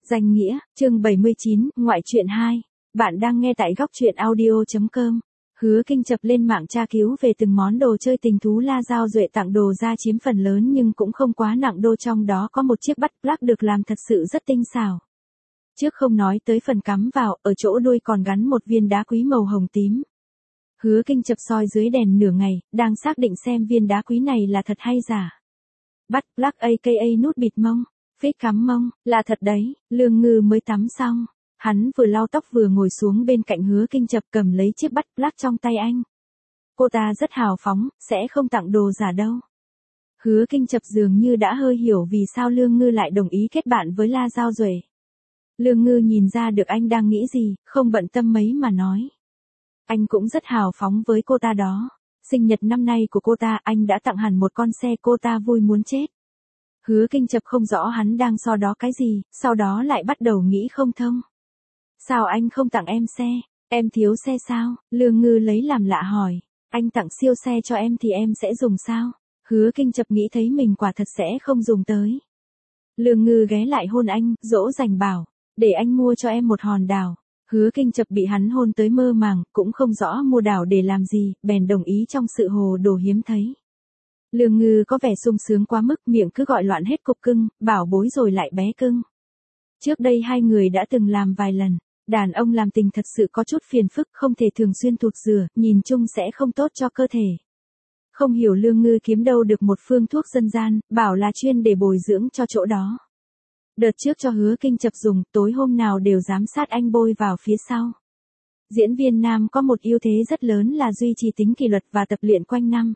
Danh nghĩa, chương 79, ngoại truyện 2. Bạn đang nghe tại góc truyện audio.com. Hứa Kinh chập lên mạng tra cứu về từng món đồ chơi tình thú La Giao Duệ tặng đồ ra chiếm phần lớn nhưng cũng không quá nặng đô, trong đó có một chiếc bắt plug được làm thật sự rất tinh xảo. Trước không nói tới phần cắm vào, ở chỗ đuôi còn gắn một viên đá quý màu hồng tím. Hứa Kinh chập soi dưới đèn nửa ngày, đang xác định xem viên đá quý này là thật hay giả. Bắt plug aka nút bịt mông. Phết cắm mông, là thật đấy. Lương Ngư mới tắm xong. Hắn vừa lau tóc vừa ngồi xuống bên cạnh Hứa Kinh chập cầm lấy chiếc bắt plug trong tay anh. Cô ta rất hào phóng, sẽ không tặng đồ giả đâu. Hứa Kinh chập dường như đã hơi hiểu vì sao Lương Ngư lại đồng ý kết bạn với La Giao Duệ. Lương Ngư nhìn ra được anh đang nghĩ gì, không bận tâm mấy mà nói. Anh cũng rất hào phóng với cô ta đó. Sinh nhật năm nay của cô ta anh đã tặng hẳn một con xe, cô ta vui muốn chết. Hứa Kinh chập không rõ hắn đang so đó cái gì, sau đó lại bắt đầu nghĩ không thông. Sao anh không tặng em xe? Em thiếu xe sao? Lương Ngư lấy làm lạ hỏi. Anh tặng siêu xe cho em thì em sẽ dùng sao? Hứa Kinh chập nghĩ thấy mình quả thật sẽ không dùng tới. Lương Ngư ghé lại hôn anh, dỗ dành bảo. Để anh mua cho em một hòn đảo. Hứa Kinh chập bị hắn hôn tới mơ màng, cũng không rõ mua đảo để làm gì, bèn đồng ý trong sự hồ đồ hiếm thấy. Lương Ngư có vẻ sung sướng quá mức, miệng cứ gọi loạn hết cục cưng, bảo bối rồi lại bé cưng. Trước đây hai người đã từng làm vài lần, đàn ông làm tình thật sự có chút phiền phức, không thể thường xuyên thụt rửa, nhìn chung sẽ không tốt cho cơ thể. Không hiểu Lương Ngư kiếm đâu được một phương thuốc dân gian, bảo là chuyên để bồi dưỡng cho chỗ đó. Đợt trước cho Hứa Kinh chập dùng, tối hôm nào đều giám sát anh bôi vào phía sau. Diễn viên nam có một ưu thế rất lớn là duy trì tính kỷ luật và tập luyện quanh năm.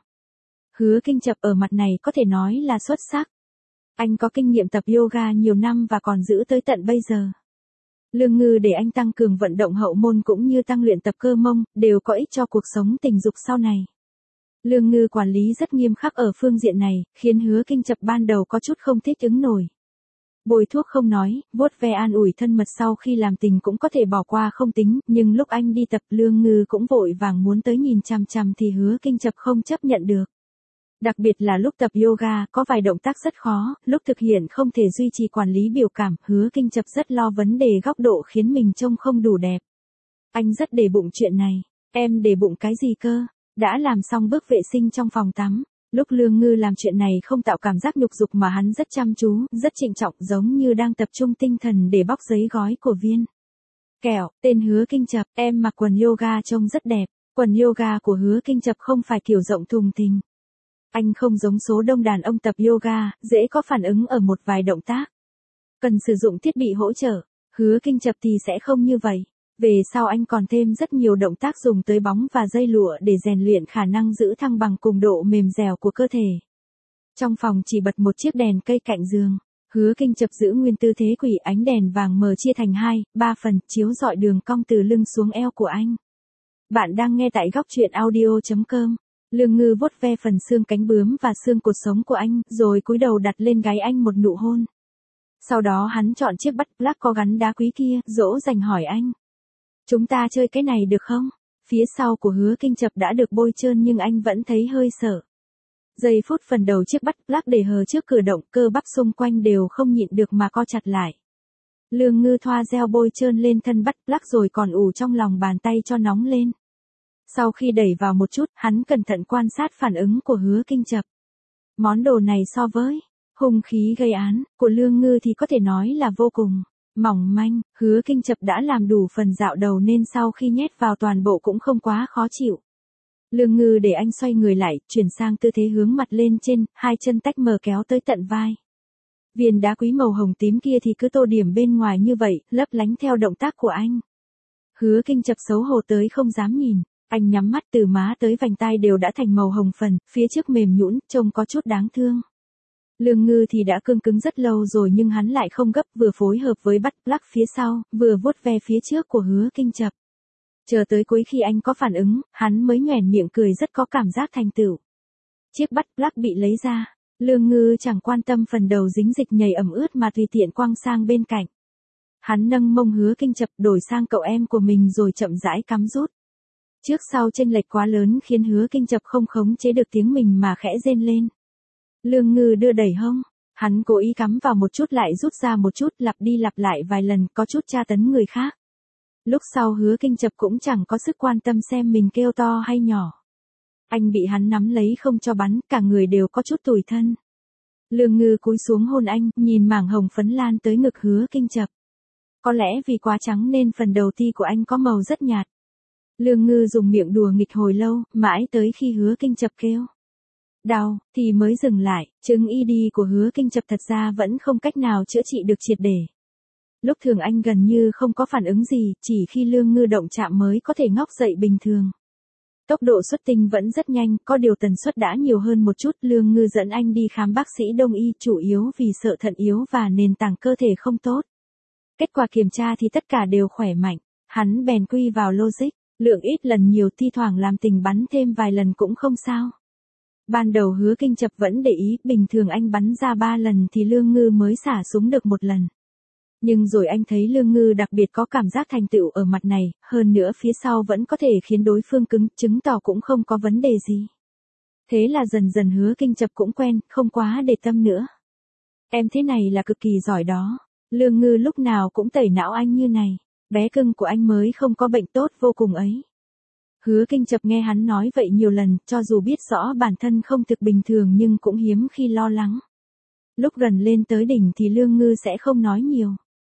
Hứa Kinh chập ở mặt này có thể nói là xuất sắc. Anh có kinh nghiệm tập yoga nhiều năm và còn giữ tới tận bây giờ. Lương Ngư để anh tăng cường vận động hậu môn cũng như tăng luyện tập cơ mông, đều có ích cho cuộc sống tình dục sau này. Lương Ngư quản lý rất nghiêm khắc ở phương diện này, khiến Hứa Kinh chập ban đầu có chút không thích ứng nổi. Bôi thuốc không nói, vuốt ve an ủi thân mật sau khi làm tình cũng có thể bỏ qua không tính, nhưng lúc anh đi tập Lương Ngư cũng vội vàng muốn tới nhìn chằm chằm thì Hứa Kinh chập không chấp nhận được. Đặc biệt là lúc tập yoga, có vài động tác rất khó, lúc thực hiện không thể duy trì quản lý biểu cảm, Hứa Kinh chập rất lo vấn đề góc độ khiến mình trông không đủ đẹp. Anh rất để bụng chuyện này. Em để bụng cái gì cơ? Đã làm xong bước vệ sinh trong phòng tắm. Lúc Lương Ngư làm chuyện này không tạo cảm giác nhục dục mà hắn rất chăm chú, rất trịnh trọng, giống như đang tập trung tinh thần để bóc giấy gói của viên kẹo. Tên Hứa Kinh chập, em mặc quần yoga trông rất đẹp. Quần yoga của Hứa Kinh chập không phải kiểu rộng thùng thình. Anh không giống số đông đàn ông tập yoga, dễ có phản ứng ở một vài động tác. Cần sử dụng thiết bị hỗ trợ. Hứa Kinh chập thì sẽ không như vậy. Về sau anh còn thêm rất nhiều động tác dùng tới bóng và dây lụa để rèn luyện khả năng giữ thăng bằng cùng độ mềm dẻo của cơ thể. Trong phòng chỉ bật một chiếc đèn cây cạnh giường. Hứa Kinh chập giữ nguyên tư thế quỷ, ánh đèn vàng mờ chia thành 2, 3 phần, chiếu rọi đường cong từ lưng xuống eo của anh. Bạn đang nghe tại góc truyện audio.com. Lương Ngư vuốt ve phần xương cánh bướm và xương cột sống của anh, rồi cúi đầu đặt lên gáy anh một nụ hôn. Sau đó hắn chọn chiếc bắt plug có gắn đá quý kia, dỗ dành hỏi anh. Chúng ta chơi cái này được không? Phía sau của Hứa Kinh chập đã được bôi trơn nhưng anh vẫn thấy hơi sợ. Giây phút phần đầu chiếc bắt plug để hờ trước cử động, cơ bắp xung quanh đều không nhịn được mà co chặt lại. Lương Ngư thoa gel bôi trơn lên thân bắt plug rồi còn ủ trong lòng bàn tay cho nóng lên. Sau khi đẩy vào một chút, hắn cẩn thận quan sát phản ứng của Hứa Kinh chập. Món đồ này so với hung khí gây án của Lương Ngư thì có thể nói là vô cùng mỏng manh. Hứa Kinh chập đã làm đủ phần dạo đầu nên sau khi nhét vào toàn bộ cũng không quá khó chịu. Lương Ngư để anh xoay người lại, chuyển sang tư thế hướng mặt lên trên, hai chân tách mờ kéo tới tận vai. Viên đá quý màu hồng tím kia thì cứ tô điểm bên ngoài như vậy, lấp lánh theo động tác của anh. Hứa Kinh chập xấu hổ tới không dám nhìn. Anh nhắm mắt, từ má tới vành tai đều đã thành màu hồng phần, phía trước mềm nhũn, trông có chút đáng thương. Lương Ngư thì đã cương cứng rất lâu rồi nhưng hắn lại không gấp, vừa phối hợp với bắt plug phía sau, vừa vuốt ve phía trước của Hứa Kinh chập. Chờ tới cuối khi anh có phản ứng, hắn mới nhoẻn miệng cười rất có cảm giác thành tựu. Chiếc bắt plug bị lấy ra, Lương Ngư chẳng quan tâm phần đầu dính dịch nhầy ẩm ướt mà tùy tiện quăng sang bên cạnh. Hắn nâng mông Hứa Kinh chập đổi sang cậu em của mình rồi chậm rãi cắm rút. Trước sau chênh lệch quá lớn khiến Hứa Kinh chập không khống chế được tiếng mình mà khẽ rên lên. Lương Ngư đưa đẩy hông, Hắn cố ý cắm vào một chút lại rút ra một chút, lặp đi lặp lại vài lần, có chút tra tấn người khác. Lúc sau Hứa Kinh Chập cũng chẳng có sức quan tâm xem mình kêu to hay nhỏ. Anh bị hắn nắm lấy không cho bắn, cả người đều có chút tủi thân. Lương Ngư cúi xuống hôn anh, nhìn mảng hồng phấn lan tới ngực Hứa Kinh Chập. Có lẽ vì quá trắng nên phần đầu ti của anh có màu rất nhạt. Lương Ngư dùng miệng đùa nghịch hồi lâu, mãi tới khi Hứa Kinh Chập kêu đau, thì mới dừng lại. Chứng ED của Hứa Kinh Chập thật ra vẫn không cách nào chữa trị được triệt để. Lúc thường anh gần như không có phản ứng gì, chỉ khi Lương Ngư động chạm mới có thể ngóc dậy bình thường. Tốc độ xuất tinh vẫn rất nhanh, có điều tần suất đã nhiều hơn một chút. Lương Ngư dẫn anh đi khám bác sĩ đông y, chủ yếu vì sợ thận yếu và nền tảng cơ thể không tốt. Kết quả kiểm tra thì tất cả đều khỏe mạnh. Hắn bèn quy vào logic, lượng ít lần nhiều, thi thoảng làm tình bắn thêm vài lần cũng không sao. Ban đầu Hứa Kinh Chập vẫn để ý, bình thường anh bắn ra 3 lần thì Lương Ngư mới xả súng được 1 lần. Nhưng rồi anh thấy Lương Ngư đặc biệt có cảm giác thành tựu ở mặt này, hơn nữa phía sau vẫn có thể khiến đối phương cứng, chứng tỏ cũng không có vấn đề gì. Thế là dần dần Hứa Kinh Chập cũng quen, không quá để tâm nữa. Em thế này là cực kỳ giỏi đó. Lương Ngư lúc nào cũng tẩy não anh như này. Bé cưng của anh mới không có bệnh tốt vô cùng ấy. Hứa Kinh Chập nghe hắn nói vậy nhiều lần, cho dù biết rõ bản thân không thực bình thường nhưng cũng hiếm khi lo lắng. Lúc gần lên tới đỉnh thì Lương Ngư sẽ không nói nhiều.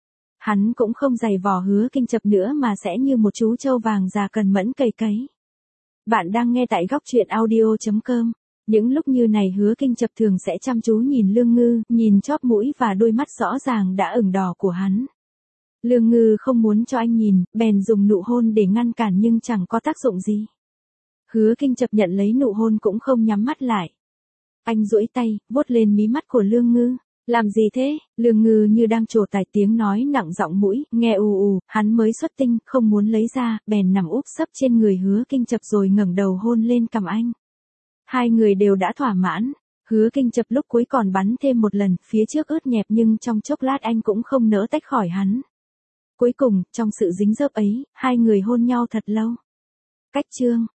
Hắn cũng không giày vò Hứa Kinh Chập nữa mà sẽ như một chú trâu vàng già cần mẫn cày cấy. Bạn đang nghe tại góc truyện audio.com. Những lúc như này Hứa Kinh Chập thường sẽ chăm chú nhìn Lương Ngư, nhìn chóp mũi và đôi mắt rõ ràng đã ửng đỏ của hắn. Lương Ngư không muốn cho anh nhìn, bèn dùng nụ hôn để ngăn cản nhưng chẳng có tác dụng gì. Hứa Kinh Chập nhận lấy nụ hôn cũng không nhắm mắt lại. Anh duỗi tay, vuốt lên mí mắt của Lương Ngư. Làm gì thế? Lương Ngư như đang trổ tài, tiếng nói nặng giọng mũi, nghe ù ù. Hắn mới xuất tinh, không muốn lấy ra, bèn nằm úp sấp trên người Hứa Kinh Chập rồi ngẩng đầu hôn lên cằm anh. Hai người đều đã thỏa mãn. Hứa Kinh Chập lúc cuối còn bắn thêm 1 lần, phía trước ướt nhẹp nhưng trong chốc lát anh cũng không nỡ tách khỏi hắn. Cuối cùng, trong sự dính dớp ấy, hai người hôn nhau thật lâu. Cách chương